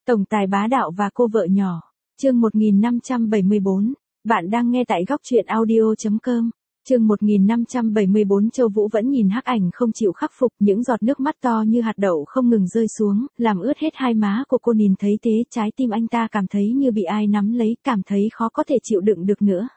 Tổng tài bá đạo và cô vợ nhỏ. Chương 1574. Bạn đang nghe tại góc truyện audio.com. Chương 1574. Châu Vũ vẫn nhìn Hắc Ảnh không chịu khắc phục, những giọt nước mắt to như hạt đậu không ngừng rơi xuống, làm ướt hết hai má của cô. Nhìn thấy thế, trái tim anh ta cảm thấy như bị ai nắm lấy, cảm thấy khó có thể chịu đựng được nữa.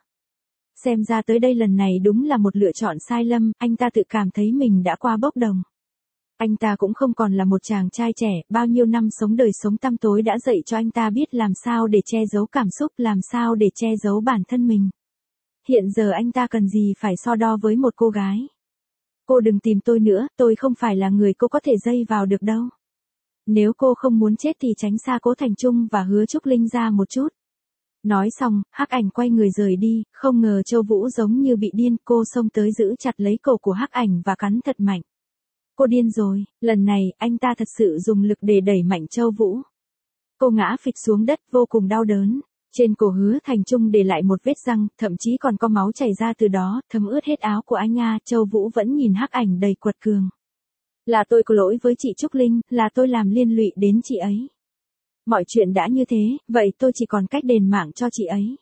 Xem ra tới đây lần này đúng là một lựa chọn sai lầm, anh ta tự cảm thấy mình đã qua bốc đồng. Anh ta cũng không còn là một chàng trai trẻ, bao nhiêu năm sống đời sống tăm tối đã dạy cho anh ta biết làm sao để che giấu cảm xúc, làm sao để che giấu bản thân mình. Hiện giờ anh ta cần gì phải so đo với một cô gái. Cô đừng tìm tôi nữa, tôi không phải là người cô có thể dây vào được đâu. Nếu cô không muốn chết thì tránh xa Cố Thành Trung và Hứa Trúc Linh ra một chút. Nói xong, Hắc Ảnh quay người rời đi, không ngờ Châu Vũ giống như bị điên, cô xông tới giữ chặt lấy cổ của Hắc Ảnh và cắn thật mạnh. Cô điên rồi, lần này, anh ta thật sự dùng lực để đẩy mạnh Châu Vũ. Cô ngã phịch xuống đất vô cùng đau đớn. Trên cổ Hứa Thành Trung để lại một vết răng, thậm chí còn có máu chảy ra từ đó, thấm ướt hết áo của anh a. Châu Vũ vẫn nhìn Hắc Ảnh đầy quật cường. Là tôi có lỗi với chị Trúc Linh, là tôi làm liên lụy đến chị ấy. Mọi chuyện đã như thế, vậy tôi chỉ còn cách đền mạng cho chị ấy.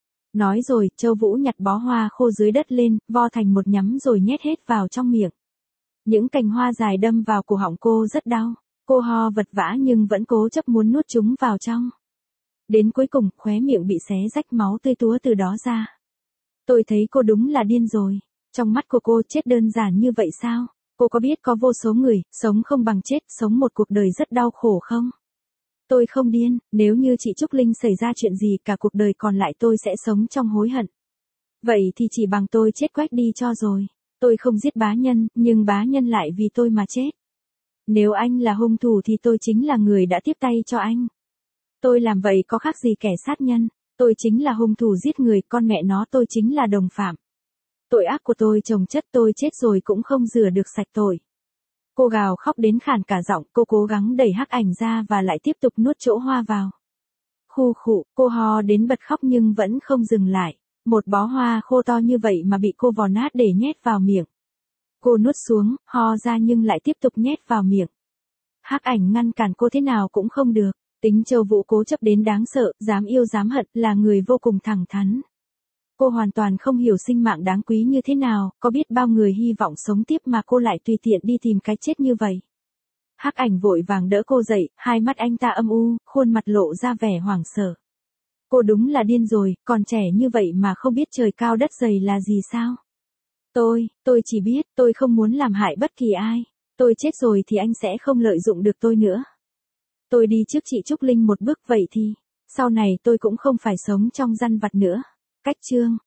Nói rồi, Châu Vũ nhặt bó hoa khô dưới đất lên, vo thành một nhắm rồi nhét hết vào trong miệng. Những cành hoa dài đâm vào cổ họng cô rất đau. Cô ho vật vã nhưng vẫn cố chấp muốn nuốt chúng vào trong. Đến cuối cùng, khóe miệng bị xé rách, máu tươi túa từ đó ra. Tôi thấy cô đúng là điên rồi. Trong mắt của cô chết đơn giản như vậy sao? Cô có biết có vô số người, sống không bằng chết, sống một cuộc đời rất đau khổ không? Tôi không điên, nếu như chị Trúc Linh xảy ra chuyện gì cả cuộc đời còn lại tôi sẽ sống trong hối hận. Vậy thì chỉ bằng tôi chết quách đi cho rồi. Tôi không giết bá nhân, nhưng bá nhân lại vì tôi mà chết. Nếu anh là hung thủ thì tôi chính là người đã tiếp tay cho anh. Tôi làm vậy có khác gì kẻ sát nhân. Tôi chính là hung thủ giết người, con mẹ nó tôi chính là đồng phạm. Tội ác của tôi chồng chất, tôi chết rồi cũng không rửa được sạch tội. Cô gào khóc đến khàn cả giọng, cô cố gắng đẩy Hắc Ảnh ra và lại tiếp tục nuốt chỗ hoa vào. Khu khụ, cô ho đến bật khóc nhưng vẫn không dừng lại. Một bó hoa khô to như vậy mà bị cô vò nát để nhét vào miệng. Cô nuốt xuống, ho ra nhưng lại tiếp tục nhét vào miệng. Hắc Ảnh ngăn cản cô thế nào cũng không được. Tính Châu Vũ cố chấp đến đáng sợ, dám yêu dám hận, là người vô cùng thẳng thắn. Cô hoàn toàn không hiểu sinh mạng đáng quý như thế nào, có biết bao người hy vọng sống tiếp mà cô lại tùy tiện đi tìm cái chết như vậy. Hắc Ảnh vội vàng đỡ cô dậy, hai mắt anh ta âm u, khuôn mặt lộ ra vẻ hoảng sợ. Cô đúng là điên rồi, còn trẻ như vậy mà không biết trời cao đất dày là gì sao? Tôi chỉ biết, tôi không muốn làm hại bất kỳ ai. Tôi chết rồi thì anh sẽ không lợi dụng được tôi nữa. Tôi đi trước chị Trúc Linh một bước vậy thì, sau này tôi cũng không phải sống trong răn vặt nữa. Cách chương